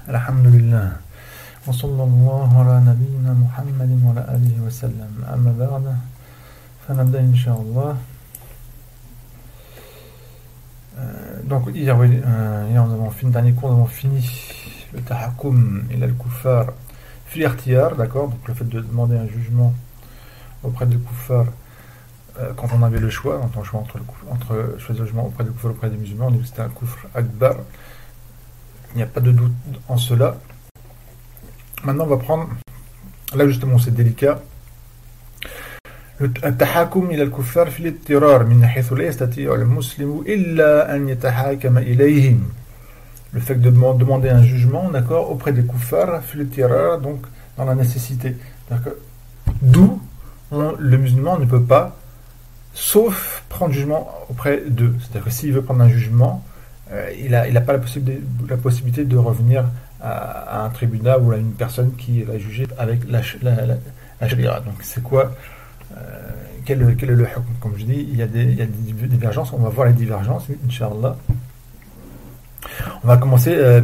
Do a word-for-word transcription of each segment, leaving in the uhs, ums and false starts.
Alhamdulillah. Wa sallallahu ala nabiyyina Muhammadin wa ala alihi wa sallam. Amma ba'da. Fanabda incha'Allah. Euh, donc hier, oui, euh, hier nous avons fini, dernier cours, nous avons fini le tahakum et al-kuffar fil ikhtiyar, d'accord, donc le fait de demander un jugement auprès de kuffar euh, quand on avait le choix, quand on choix entre, le, entre choisir le jugement auprès de kuffar auprès des musulmans, on dit que c'était un kufr akbar. Il n'y a pas de doute en cela. Maintenant on va prendre, là justement c'est délicat, التحاكم إلى الكفار في الاضطرار من حيث لا يستطيع المسلم إلا أن يتحاكم إليهم. Le fait de demander un jugement, d'accord, auprès des kuffars, في الاضطرار, donc dans la nécessité. D'où on, le musulman ne peut pas, sauf prendre jugement auprès d'eux. C'est-à-dire que s'il veut prendre un jugement, euh, il n'a il a pas la possibilité, la possibilité de revenir à, à un tribunal ou à une personne qui va juger avec la, la, la, la sharia. Donc c'est quoi Euh, quel, quel est le hukm? Comme je dis, il y a des, il y a des divergences, on va voir les divergences, Inch'Allah. On va commencer euh,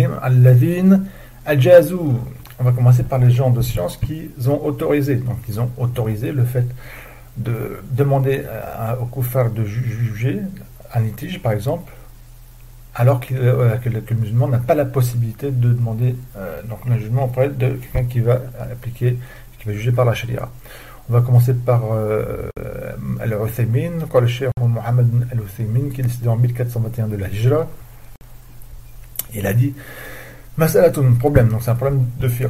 on va commencer par les gens de science qui ont autorisé, donc ils ont autorisé le fait de demander à, au kuffar de juger un litige, par exemple, alors qu'il, euh, que, que le musulman n'a pas la possibilité de demander euh, donc un jugement auprès de quelqu'un qui va appliquer, qui va juger par la sharia. On va commencer par euh, Al-Uthaymin, quand le cheikh Mohammed Al-Uthaymin, qui est décédé en mille quatre cent vingt et un de la Hijra, il a dit Mas'alatun, problème, donc c'est un problème de fiqh.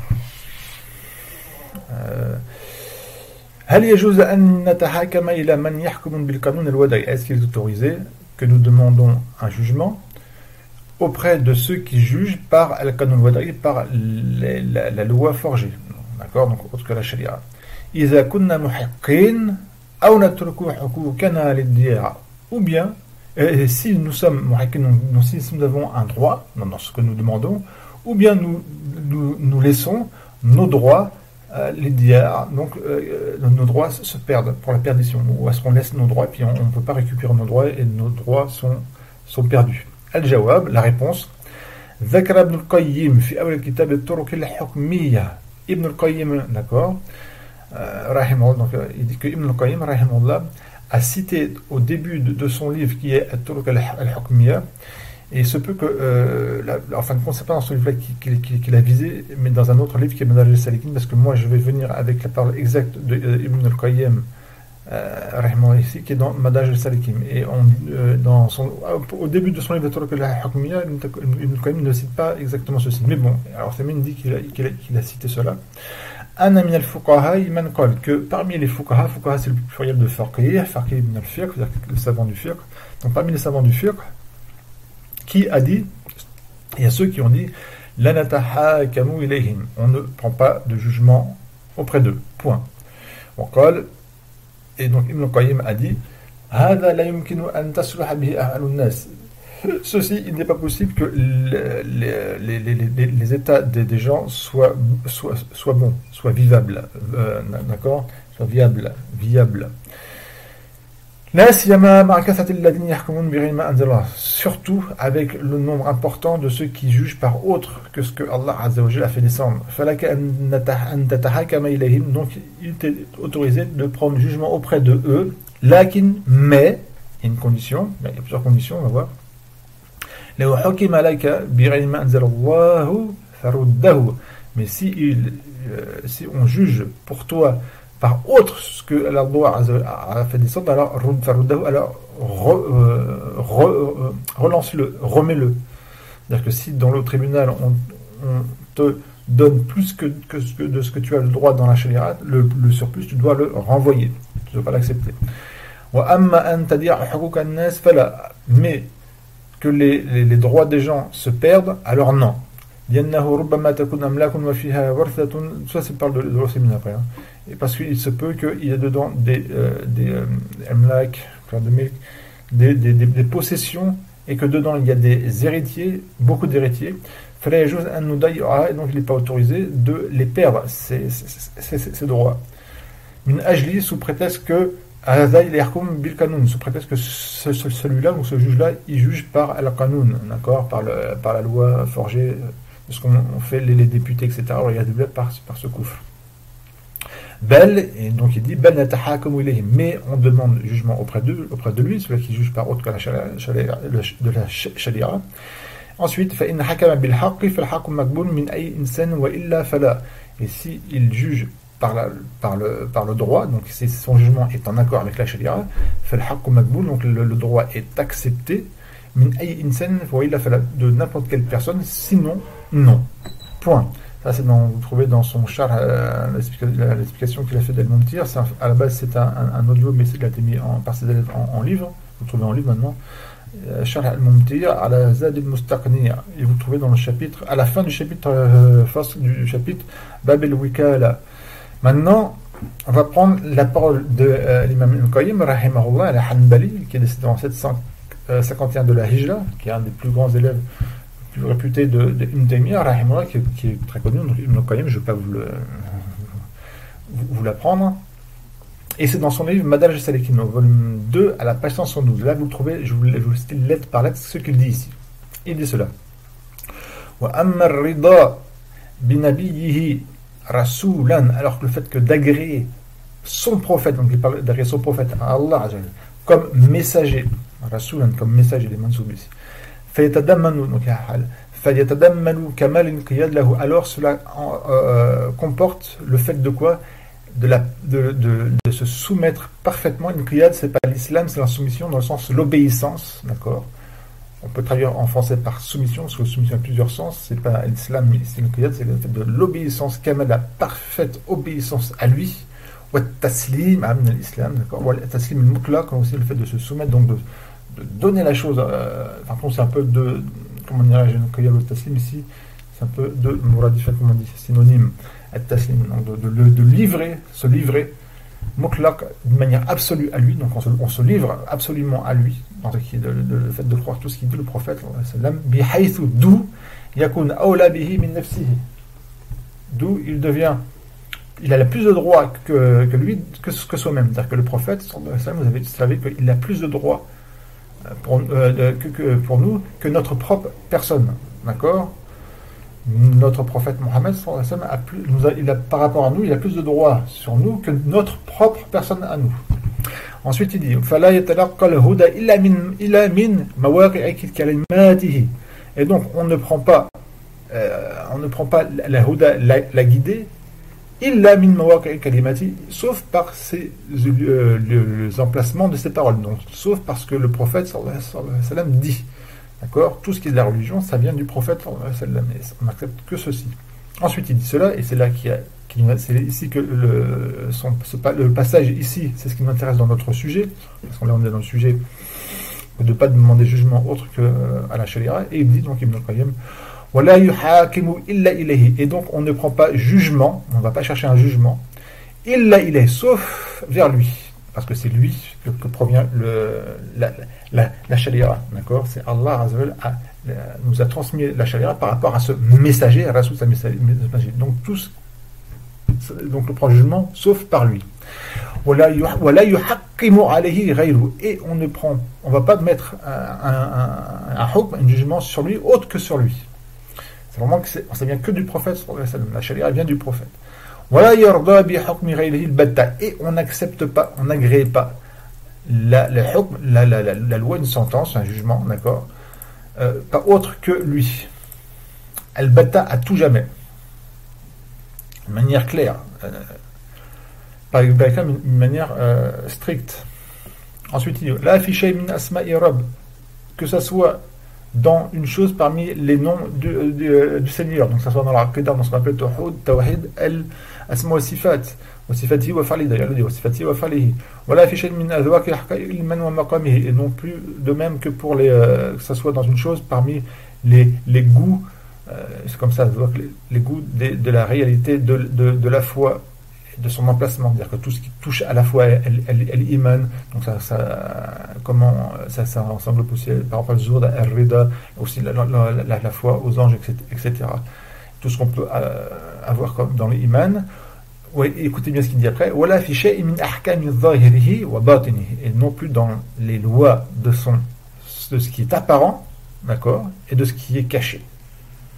Hal yajuz an natahakama ila man yahkumun bil qanun al-wada'i? Est-ce qu'il est autorisé que nous demandons un jugement auprès de ceux qui jugent par al-qanun al-wada'i, par les, la, la loi forgée, d'accord, donc autre que la sharia? إذا كنا محقين أو نترك حقوقنا للديار, ou bien euh, si nous sommes muhaqqin, nous, si nous avons un droit dans, dans ce que nous demandons, ou bien nous, nous, nous laissons nos droits euh, les diyar, donc euh, nos droits se perdent pour la perdition, ou est-ce qu'on laisse nos droits et puis on ne peut pas récupérer nos droits et nos droits sont, sont perdus? Al-Jawab, la réponse, ذكر ابن القيم في أول كتاب الطرق الحكمية. Ibn al-Qayyim, d'accord, Euh, donc, euh, il dit que Ibn al-Qayyim a cité au début de, de son livre qui est At-Turuq al-Hukmiyya, et il se peut que, euh, la, en fin de compte, c'est pas dans ce livre-là qu'il, qu'il, qu'il a visé, mais dans un autre livre qui est Madaj al-Salikin, parce que moi je vais venir avec la parole exacte de euh, Ibn al-Qayyim, euh, ici, qui est dans Madaj al-Salikin. Et on, euh, dans son, au début de son livre At-Turuq al-Hukmiyya, Ibn al-Qayyim ne cite pas exactement ceci. Mais bon, alors Thémine dit qu'il a, qu'il, a, qu'il a cité cela. Un ami al-fuqaha, man qal, que parmi les fuqaha, fuqaha c'est le pluriel de faqih, faqih ibn al-fiqh, c'est-à-dire le savant du fiqh, donc parmi les savants du fiqh, qui a dit, il y a ceux qui ont dit, la natahakamu ilayhim, on ne prend pas de jugement auprès d'eux, point. On qal, et donc Ibn al-Qayyim a dit, hada la yumkinu an tasluha bihi ahlun nas. Ceci, il n'est pas possible que les, les, les, les, les états des, des gens soient, soient, soient bons, soient vivables, euh, d'accord, soient viables, viables. Surtout avec le nombre important de ceux qui jugent par autre que ce que Allah Azza wa Jalla a fait descendre. Donc, il était autorisé de prendre jugement auprès de eux, lakin, mais, il y a une condition, il y a plusieurs conditions, on va voir. Mais si, il, euh, si on juge pour toi par autre ce que Allah a fait descendre, alors, alors re, euh, re, euh, relance-le, remets-le. C'est-à-dire que si dans le tribunal on, on te donne plus que, que, que de ce que tu as le droit dans la sharia, le, le surplus tu dois le renvoyer, tu ne dois pas l'accepter. Mais que les, les, les droits des gens se perdent, alors non. Ça c'est parle de, de l'Océmine après. Hein. Et parce qu'il se peut qu'il y ait dedans des, euh, des, euh, des, des, des, des possessions et que dedans il y a des héritiers, beaucoup d'héritiers. Et donc il n'est pas autorisé de les perdre, ces, ces, ces, ces droits. Min ajli, sous prétexte que sous prétexte que ce, celui-là ou ce juge-là, il juge par al-qanoun, d'accord, par, le, par la loi forgée de ce qu'on fait les, les députés, et cetera. Alors, il y a des par, par ce kufr. Bel, et donc il dit Bel natahakamu ilayhi, mais on demande jugement auprès de, auprès de lui, celui qui juge par autre que la sharia, de la sharia. Ensuite, فإن حكم بالحق فالحق مقبول من أي إنسان وإلا فلا. Et si il juge par, la, par, le, par le droit, donc si son jugement est en accord avec la sharia, فالحق مقبول, donc le, le droit est accepté, min أي إنسان وإلا فلا, de n'importe quelle personne, sinon non. Point. Ça, c'est dans, vous trouvez dans son char euh, l'explication qu'il a fait d'Al-Mumtir. À la base, c'est un, un, un audio, mais il a été mis en, par ses élèves en, en livre. Vous le trouvez en livre maintenant. Char Al-Mumtir à la Zad al-Mustaqniya. Et vous le trouvez dans le chapitre, à la fin du chapitre, euh, face du chapitre Bab al-Wikala. Maintenant, on va prendre la parole de euh, l'imam Ibn Qayyim, rahimahullah, al-Hanbali, qui est décédé en sept cent cinquante et un de la Hijra, qui est un des plus grands élèves plus réputé de, de Ibn Taymiyyah, rahimahullah, qui, qui est très connu. Donc Ibn Qayyim, je ne vais pas vous, le, vous, vous l'apprendre. Et c'est dans son livre Madaj al-Salikin, au volume deux, à la page cent soixante-douze. Là, vous le trouvez, je vous, je vous cite lettre par lettre ce qu'il dit ici. Il dit cela. Wa amma ar-rida bi nabiyyihi rasulan, alors que le fait que d'agréer son prophète, donc il parle d'agréer son prophète à Allah comme messager, rasulan comme messager, des mansoub ici. Alors cela euh, comporte le fait de quoi, de, la, de, de, de se soumettre parfaitement. Une qiyad, c'est pas l'islam, c'est la soumission dans le sens l'obéissance, d'accord. On peut traduire en français par soumission, parce que soumission a plusieurs sens. C'est pas l'islam, mais c'est une qiyad, c'est le fait de l'obéissance kamal, la parfaite obéissance à lui. Wa taslim, amn l'islam, d'accord. Wa taslim al-mutlaq, aussi le fait de se soumettre, donc de de donner la chose, euh, par contre c'est un peu de, comment dirais-je, quand il y a le taslim ici, c'est un peu de mouradifat, comme on dit, synonyme, at-taslim, donc de, de, de livrer, se livrer, mutlaq, de manière absolue à lui, donc on se, on se livre absolument à lui, dans ce qui est de, de, le fait de croire tout ce qu'il dit le prophète, bihaythu, d'où yakun awla bihi min nafsihi, d'où il devient, il a plus de droits que, que lui, que, que soi-même, c'est-à-dire que le prophète, vous avez savez qu'il a plus de droits Pour, euh, que, que, pour nous que notre propre personne, d'accord. Notre prophète Mohammed a plus, nous a, il a, par rapport à nous, il a plus de droits sur nous que notre propre personne à nous. Ensuite il dit فَلَا يَتَلَقَّ الْهُدَى إِلَّا مِنْ إِلَّا مِنْ مَوَاقِعِ كَلِمَاتِهِ. Et donc on ne prend pas euh, on ne prend pas la huda, la, la guidée, illa min mawaqi kalimati, sauf par ses, euh, les, les emplacements de ses paroles, donc sauf parce que le prophète sallallahu alayhi wa sallam dit, d'accord, tout ce qui est de la religion, ça vient du prophète sallallahu alayhi wa sallam, et on n'accepte que ceci. Ensuite il dit cela, et c'est là qu'il y a, qu'il y a c'est ici que le, son, ce, le passage ici, c'est ce qui m'intéresse dans notre sujet, parce qu'on est dans le sujet de ne pas demander jugement autre que euh, à la sharia, et il dit donc Ibn Qayyim, et donc on ne prend pas jugement, on ne va pas chercher un jugement, illa ilayhi, sauf vers lui, parce que c'est lui que, que provient le, la, la, la sharia, d'accord. C'est Allah Azza wa Jalla nous a transmis la sharia par rapport à ce messager, à Rasoul, sa messager. Donc tous, donc on prend jugement sauf par lui. Et on ne prend, on va pas mettre un, un, un, un hukm, un jugement sur lui autre que sur lui. C'est vraiment que c'est, ça vient que du prophète, la sharia vient du prophète. Et on n'accepte pas, on n'agrée pas la, la, la, la, la, la loi, une sentence, un jugement, d'accord, euh, pas autre que lui. Al-Batta à tout jamais, de manière claire, euh, par exemple, une manière euh, stricte. Ensuite, il dit la affiché min asma'i rabb, que ça soit dans une chose parmi les noms du, du, du Seigneur, donc ça soit dans la Aqidah, dans ce qu'on appelle Tawhid, Tawhid, al-Asma wa Sifat, wa Sifati wa Fali, d'ailleurs, il dit wa Sifati wa Falihi, wa la affiché min azwaq al-haqa'i man wa maqamihi, et non plus de même que pour les, euh, que ça soit dans une chose parmi les, les goûts, euh, c'est comme ça, les, les goûts de, de la réalité de, de, de la foi, de son emplacement, c'est-à-dire que tout ce qui touche à la foi, elle, elle, elle iman, donc ça, ça, comment, ça, ça englobe aussi, par exemple, le Zourda, el Rida, aussi la, la, la, la foi aux anges, et cetera. Tout ce qu'on peut euh, avoir comme dans l'iman. Ouais, écoutez bien ce qu'il dit après, wala fi shay'in min ahkami zahirihi wa batinihi, et non plus dans les lois de son, de ce qui est apparent, d'accord, et de ce qui est caché.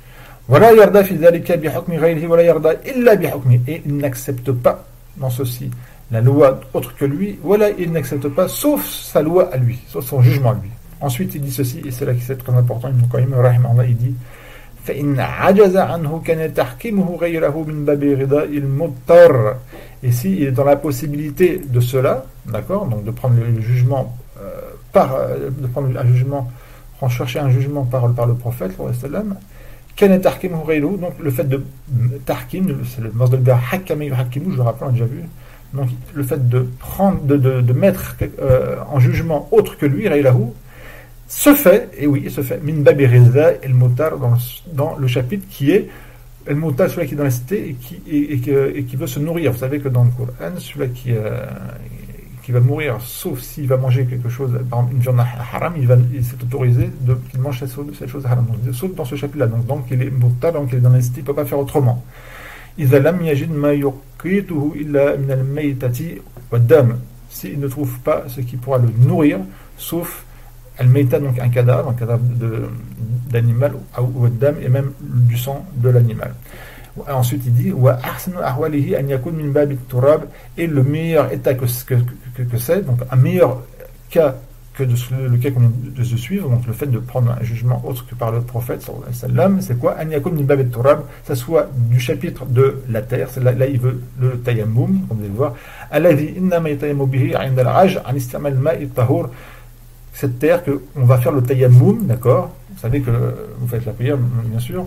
Voilà yarda fi dhalika bi hukmi ghayrihi wala yarda illa bi hukmi, et il n'accepte pas dans ceci la loi autre que lui, voilà, il n'accepte pas sauf sa loi à lui, sauf son jugement à lui. Ensuite il dit ceci, et c'est là que c'est très important, Ibn Qayyim rahimahullah, il dit فإن عجز عنه كان تحكيمه غيره من باب رضاء المضطر. Et s'il est dans la possibilité de cela, d'accord, donc de prendre le jugement euh, par, de prendre un jugement, chercher un jugement par, par le prophète, كان تحكيمه غيره, donc le fait de tahkim, c'est le mot de verbe hakama yuhakimu, je le rappelle, on a déjà vu, donc le fait de prendre, de, de, de mettre euh, en jugement autre que lui, غيره, se fait, et oui, il se fait, min babi rizda el mutar, dans, dans le chapitre qui est el mutar, celui qui est dans la cité et qui, et, et, et qui veut se nourrir. Vous savez que dans le Coran, celui qui, euh, qui va mourir, sauf s'il va manger quelque chose, par exemple une viande haram, il, va, il s'est autorisé de, qu'il mange cette, cette chose haram. Donc, sauf dans ce chapitre-là. Donc, donc il est mutar, donc il est dans la cité, il ne peut pas faire autrement. إذا لم يجد ما يقيته إلا من الميتة والدم. S'il ne trouve pas ce qui pourra le nourrir, sauf Al-Mayta, donc un cadavre, un cadavre de, d'animal, ou dam, et même du sang de l'animal. Ensuite, il dit Wa ahsanu ahwalihi an yakun min bab at-turab, et le meilleur état que, que, que, que c'est, donc un meilleur cas que de, le cas qu'on vient de se suivre, donc le fait de prendre un jugement autre que par le prophète, sallallahu alayhi wa sallam, c'est quoi An yakun min bab at-turab, ça soit du chapitre de la terre, c'est là, là il veut le tayammum, comme vous allez voir, alladhi innama yatayammu bihi 'inda al-'ajz 'an isti'mal al-ma'i at-tahur. Cette terre que on va faire le tayammum, d'accord, vous savez que vous faites la prière, bien sûr.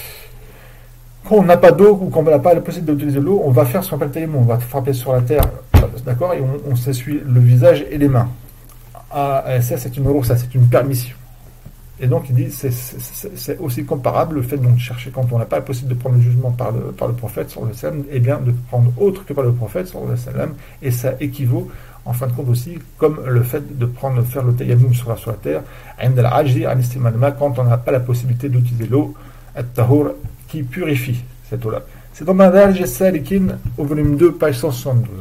Quand on n'a pas d'eau ou qu'on n'a pas la possibilité d'utiliser l'eau, on va faire ce qu'on appelle le tayammum, on va frapper sur la terre, d'accord, et on, on s'essuie le visage et les mains. Ah, ça c'est une ça c'est une permission. Et donc il dit c'est, c'est, c'est aussi comparable le fait donc de chercher quand on n'a pas la possibilité de prendre le jugement par le par le prophète sallallahu alayhi wa sallam, et bien de prendre autre que par le prophète sallallahu alayhi wa sallam, et ça équivaut en fin de compte aussi, comme le fait de prendre, faire le tayammum sur la, sur la terre, quand on n'a pas la possibilité d'utiliser l'eau, at-tahur, qui purifie cette eau-là. C'est dans Madarij as-Salikin, au volume deux, page cent soixante-douze.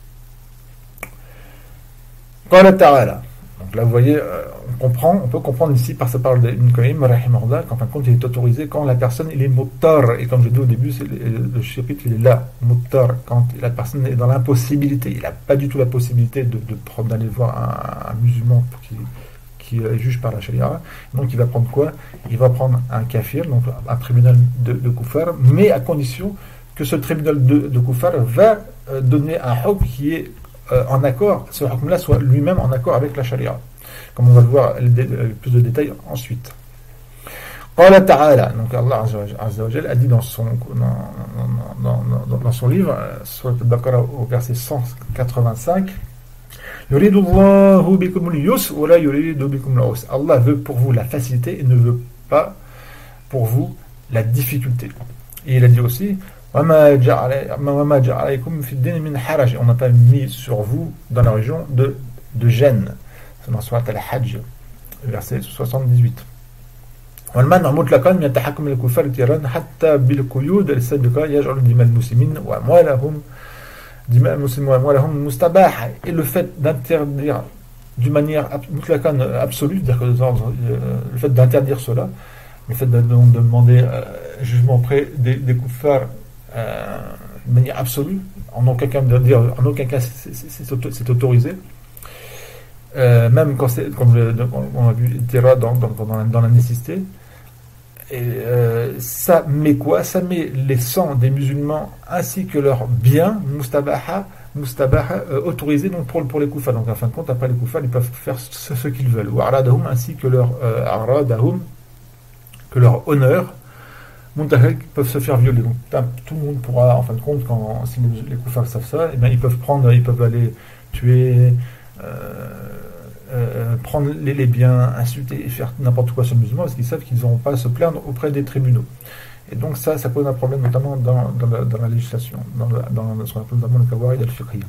Qala ta'ala. Donc là, vous voyez, euh, on comprend, on peut comprendre ici par sa parole d'Ibn Qayyim, rahimahullah, qu'en fin de compte, il est autorisé quand la personne, il est muttar, et comme je dis au début, c'est le, le chapitre, il est là, muttar, quand la personne est dans l'impossibilité, il n'a pas du tout la possibilité de, de prendre, d'aller voir un, un musulman pour qu'il, qui euh, juge par la charia, donc il va prendre quoi? Il va prendre un kafir, donc un tribunal de, de koufar, mais à condition que ce tribunal de, de koufar va euh, donner un hukm qui est Euh, en accord, ce hukm-là soit lui-même en accord avec la charia. Comme on va le voir avec plus de détails ensuite. Qala ta'ala, donc Allah Azza wa Jalla a dit dans son, dans, dans, dans, dans son livre, sur le Baqarah au verset cent quatre-vingt-cinq, Yuridu Allahu bikum al-yusr wa la yuridu bikum al-usr. Allah veut pour vous la facilité et ne veut pas pour vous la difficulté. Et il a dit aussi, on n'a pas mis sur vous dans la région de, de gêne. C'est dans Surat al-Hajj, verset soixante-dix-huit. والمنع مطلقا من التحكم الكفار تيران حتى بالقيود السابقة يجعل دماء المسلمين وأموالهم دماء المسلمين وأموالهم مستباحة. Et le fait d'interdire d'une manière mutlaqan absolue, c'est-à-dire que le fait d'interdire cela, le fait de, de, de demander euh, jugement auprès des, des kuffars Euh, de manière absolue, en aucun cas, de dire, en aucun cas c'est, c'est, c'est, c'est autorisé, euh, même quand c'est, comme le, on a vu Tira dans, dans, dans, dans la nécessité, et euh, ça met quoi? Ça met les sangs des musulmans ainsi que leurs biens, mustabaha, mustabaha euh, autorisés donc pour, pour les koufars. Donc en fin de compte, après les koufars, ils peuvent faire ce, ce qu'ils veulent, ou aradahum, ainsi que leur euh, aradahum, que leur honneur peuvent se faire violer. Donc tout le monde pourra, en fin de compte, quand si les koufars savent ça, eh bien, ils peuvent prendre, ils peuvent aller tuer, euh, euh, prendre les, les biens, insulter et faire n'importe quoi sur le musulman, parce qu'ils savent qu'ils n'auront pas à se plaindre auprès des tribunaux. Et donc ça, ça pose un problème notamment dans, dans, la, dans la législation, dans, la, dans ce qu'on appelle notamment le kawaïd al-fiqhiyya.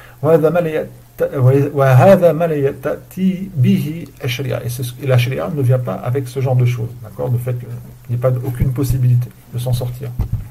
وهذا ما لا يأتي به الشريعة. Et la sharia ne vient pas avec ce genre de choses, d'accord, le fait qu'il n'y ait pas aucune possibilité de s'en sortir.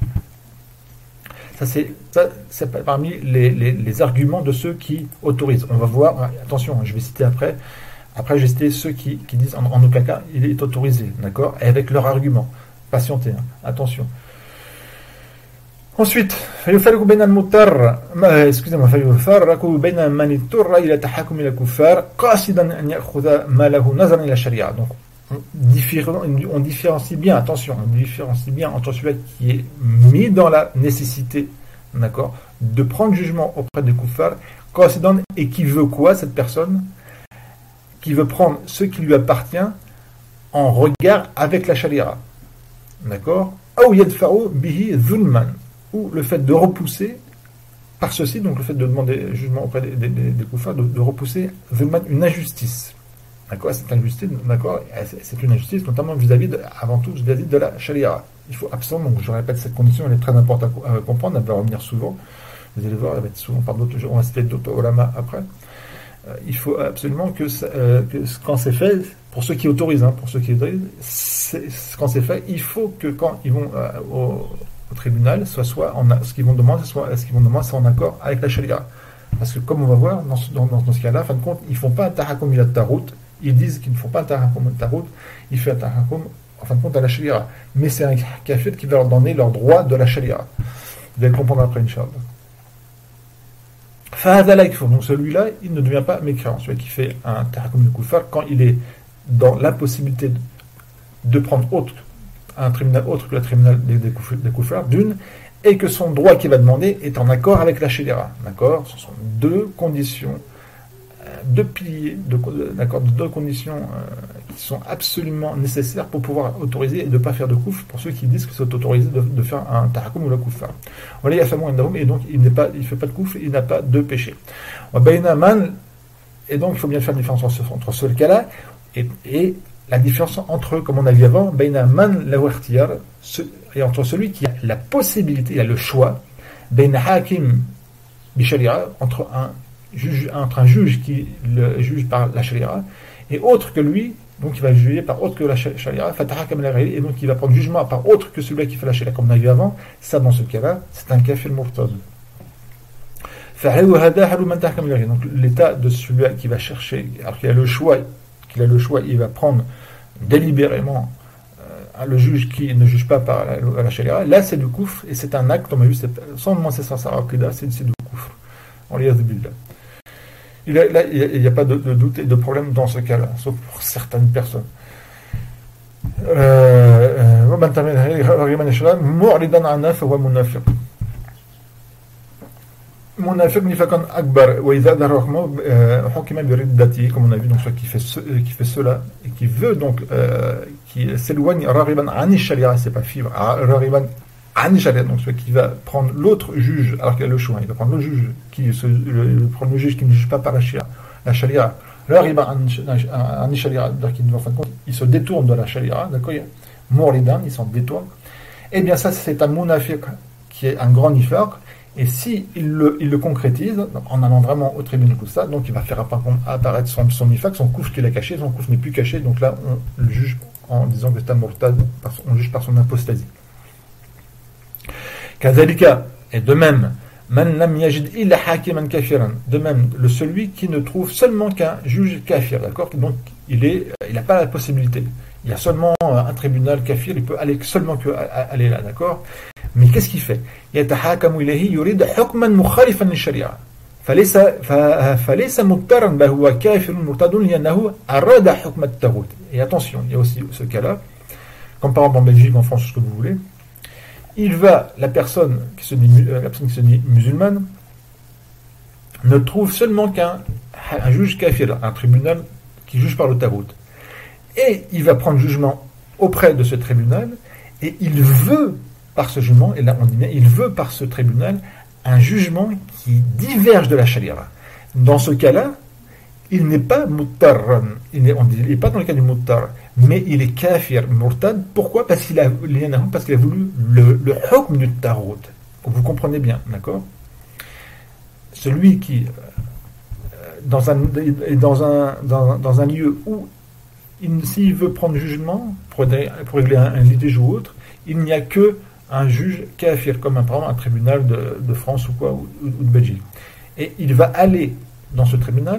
Ça c'est, ça, c'est parmi les, les, les arguments de ceux qui autorisent. On va voir, attention, je vais citer après, après je vais citer ceux qui, qui disent en, en aucun cas il est autorisé, d'accord, et avec leurs arguments. Patientez, hein. Attention. Ensuite, فيفرق بين المضطر excusez-moi فيفرق بين من اضطر إلى تحاكم إلى الكفار قاصدا أن يأخذ ماله نظرا إلى الشريعة. Donc on différencie bien, attention, on différencie bien entre celui qui est mis dans la nécessité, d'accord, de prendre jugement auprès des kuffar, qasidan, et qui veut quoi, cette personne, qui veut prendre ce qui lui appartient en regard avec la sharia, d'accord, ou yadfa'u bihi zulman, ou le fait de repousser par ceci, donc le fait de demander jugement auprès des, des, des, des kuffar, de, de repousser zulman, une injustice. D'accord, c'est une injustice, d'accord, c'est une injustice notamment vis-à-vis de, avant tout vis-à-vis de la sharia. Il faut absolument, donc je répète, cette condition elle est très importante à comprendre, elle va revenir souvent. Vous allez voir, elle va être souvent par d'autres, on va citer d'autres ulama après. Euh, il faut absolument que, euh, que quand c'est fait, pour ceux qui autorisent, hein, pour ceux qui autorisent, c'est, quand c'est fait, il faut que quand ils vont euh, au, au tribunal, soit soit en, ce qu'ils vont demander, soit ce qu'ils vont demander, soit en accord avec la sharia. Parce que comme on va voir dans ce, dans, dans ce cas-là, en fin de compte, ils font pas un tahakum ila tarout. Ils disent qu'ils ne font pas un tahakum ila tarout, ils font un tahakum en fin de compte à la sharia. Mais c'est un kafir qui va leur donner leur droit de la sharia. Vous allez comprendre après, Inch'Allah. Donc celui-là, il ne devient pas mécréant. Celui qui fait un tahakum de kuffar, quand il est dans l'impossibilité de, de prendre autre, un tribunal autre que le tribunal des, des, des kuffar, d'une, et que son droit qu'il va demander est en accord avec la sharia. D'accord ? Ce sont deux conditions, deux piliers, deux, d'accord, deux conditions euh, qui sont absolument nécessaires pour pouvoir autoriser et de ne pas faire de kouf pour ceux qui disent que c'est autorisé de, de faire un tahakum ou la kuffar. Et donc il ne fait pas de kouf, il n'a pas de péché. Et donc il faut bien faire la différence entre, entre ce cas-là et, et la différence entre, comme on a vu avant, et entre celui qui a la possibilité, il a le choix, entre un juge, entre un juge qui le juge par la sharia et autre que lui, donc il va juger par autre que la sharia, et donc il va prendre jugement par autre que celui qui fait la sharia, comme on a vu avant. Ça, dans ce cas-là, c'est un kafir murtad. Donc l'état de celui qui va chercher, alors qu'il a le choix, qu'il a le choix, il va prendre délibérément euh, le juge qui ne juge pas par la, la sharia. Là, c'est du koufr et c'est un acte, on a vu, sans moment c'est sans saraqida, c'est du koufr. On l'y a billah. Il n'y a, a pas de, de doute et de problème dans ce cas-là, sauf pour certaines personnes. Munafiq nifaqan akbar wa idha darahma hukima bi riddati, comme on a vu, donc celui qui fait ce, qui fait cela et qui veut donc euh, qui s'éloigne rariban an sharia, c'est pas fibre rariban an sharia, donc celui qui va prendre l'autre juge alors qu'il a le choix, il va prendre le juge qui se, le, prendre le juge qui ne juge pas par la sharia, la sharia rariban an sharia, donc il, en fin de compte, il se détourne de la sharia, d'accord, mouridan, il s'en détourne. Et bien ça, c'est un munafiq qui est un grand nifaq. Et si il le, il le concrétise, en allant vraiment au tribunal, tout ça, donc il va faire apparaître son, son nifaq, son kouf qu'il a caché, son kouf n'est plus caché, donc là on le juge en disant que c'est un murtad, on juge par son apostasie. Kazalika, et de même, man lam yajid illa hakiman kafiran, de même, le celui qui ne trouve seulement qu'un juge kafir, d'accord, donc il est, il n'a pas la possibilité. Il y a seulement un tribunal kafir, il peut aller seulement que aller là, d'accord. Mais qu'est-ce qu'il fait? يتحاكم إليه يريد حكما مخالفا للشريعة فليس فليس مضطرا بل هو كافر مرتد لأنه أراد حكم الطاغوت. Et attention, il y a aussi ce cas-là, comme par exemple en Belgique, en France, ce que vous voulez. Il va, la personne qui se dit, la personne qui se dit musulmane, ne trouve seulement qu'un un juge kafir, un tribunal qui juge par le taghut. Et il va prendre jugement auprès de ce tribunal, et il veut, par ce jugement, et là on dit bien, il veut par ce tribunal un jugement qui diverge de la sharia. Dans ce cas-là, il n'est pas muttar, il n'est, on dit, il n'est pas dans le cas du muttar, mais il est kafir, murtad. Pourquoi? Parce qu'il a, parce qu'il a voulu le, le hukm du taghut. Vous comprenez bien, d'accord? Celui qui, dans un, dans un, dans, dans un lieu où il, s'il veut prendre jugement pour, pour régler un, un litige ou autre, il n'y a que un juge kafir, comme un, par exemple, un tribunal de, de France ou quoi, ou, ou de Belgique. Et il va aller dans ce tribunal,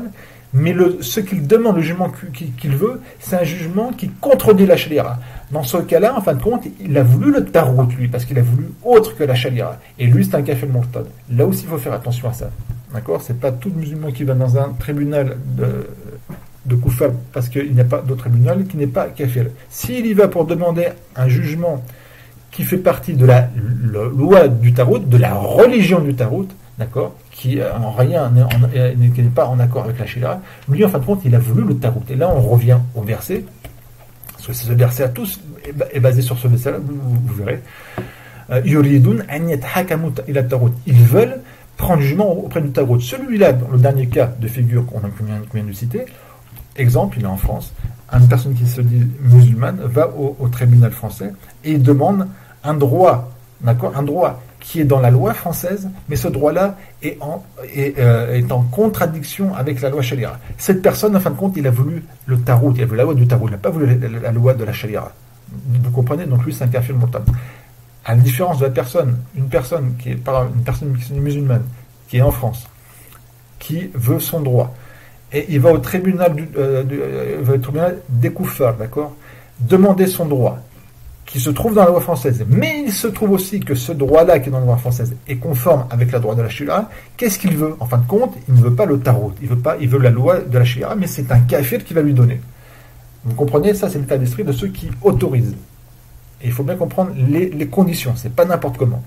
Mais le, ce qu'il demande, le jugement qu'il, qu'il veut, c'est un jugement qui contredit la sharia. Dans ce cas-là, en fin de compte, il a voulu le tarout, lui, parce qu'il a voulu autre que la sharia. Et lui, c'est un kafir murtad. Là aussi, il faut faire attention à ça. D'accord? C'est pas tout musulman qui va dans un tribunal de, de koufar, parce qu'il n'y a pas d'autre tribunal, qui n'est pas kafir. S'il y va pour demander un jugement qui fait partie de la, la loi du tarout, de la religion du tarout, d'accord, qui en rien n'est pas en accord avec la sharia, lui en fin de compte il a voulu le tarout. Et là on revient au verset, parce que ce verset à tous est basé sur ce verset là, vous, vous verrez. Yuridun an yathakamu ila tarout. Ils veulent prendre jugement auprès du tarout. Celui-là, dans le dernier cas de figure qu'on vient de citer, exemple, il est en France, une personne qui se dit musulmane va au, au tribunal français et il demande un droit, d'accord, un droit qui est dans la loi française, mais ce droit-là est en, est, euh, est en contradiction avec la loi sharia. Cette personne, en fin de compte, il a voulu le tarout, il a voulu la loi du tarout, il n'a pas voulu la, la, la loi de la sharia. Vous comprenez? Donc lui, c'est un kafir murtad. À la différence de la personne, une personne qui est par une personne musulmane, qui est en France, qui veut son droit, et il va au tribunal du, euh, du, euh, va au tribunal des koufars, d'accord, demander son droit, qui se trouve dans la loi française, mais il se trouve aussi que ce droit-là qui est dans la loi française est conforme avec la loi de la sharia. Qu'est-ce qu'il veut? En fin de compte, il ne veut pas le tarout, il veut pas, il veut la loi de la sharia, mais c'est un kafir qui va lui donner. Vous comprenez? Ça, c'est l'état d'esprit de ceux qui autorisent. Et il faut bien comprendre les, les conditions, c'est pas n'importe comment.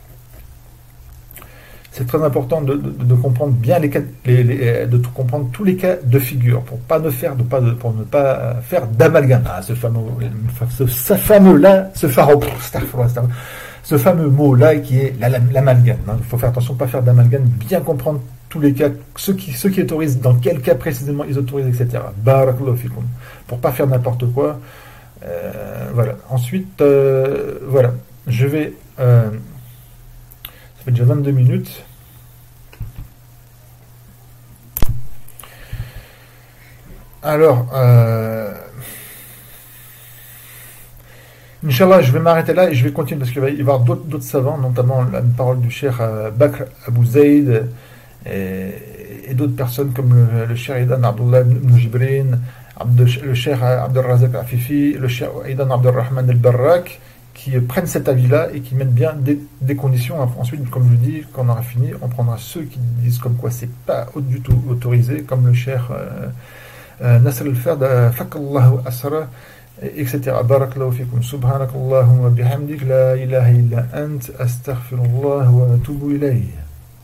C'est très important de, de, de comprendre bien les cas, les, les, de tout comprendre tous les cas de figure pour pas ne faire, de pas, de, pour ne pas faire d'amalgame. Ah, ce fameux, ce, ce fameux là, ce pharo, ce fameux mot là qui est l'amalgame. Hein. Il faut faire attention, pas faire d'amalgame, bien comprendre tous les cas, ceux qui, ceux qui autorisent, dans quel cas précisément ils autorisent, et cetera. Barakallahu fikum. Pour pas faire n'importe quoi. Euh, voilà. Ensuite, euh, voilà. Je vais. Euh, Ça fait déjà vingt-deux minutes. Alors, euh, Inch'Allah, je vais m'arrêter là et je vais continuer parce qu'il va y avoir d'autres, d'autres savants, notamment la parole du cheikh euh, Bakr Abou Zayd et, et d'autres personnes comme le, le cheikh Aidan Abdullah ibn Jibrin, Abd, le cheikh Abdel Razak Afifi, le cheikh Aidan Abdelrahman el-Barrak, qui prennent cet avis-là et qui mettent bien des, des conditions. Ensuite, comme je dis, quand on aura fini, on prendra ceux qui disent comme quoi c'est pas du tout autorisé, comme le cheikh euh, euh, Nasr al-Fard, Fakallahu Asra, et cetera. Barakallahu fikum. Subhanakallahumma bihamdik, la ilaha illa ant, astaghfirullah wa atubu ilayh.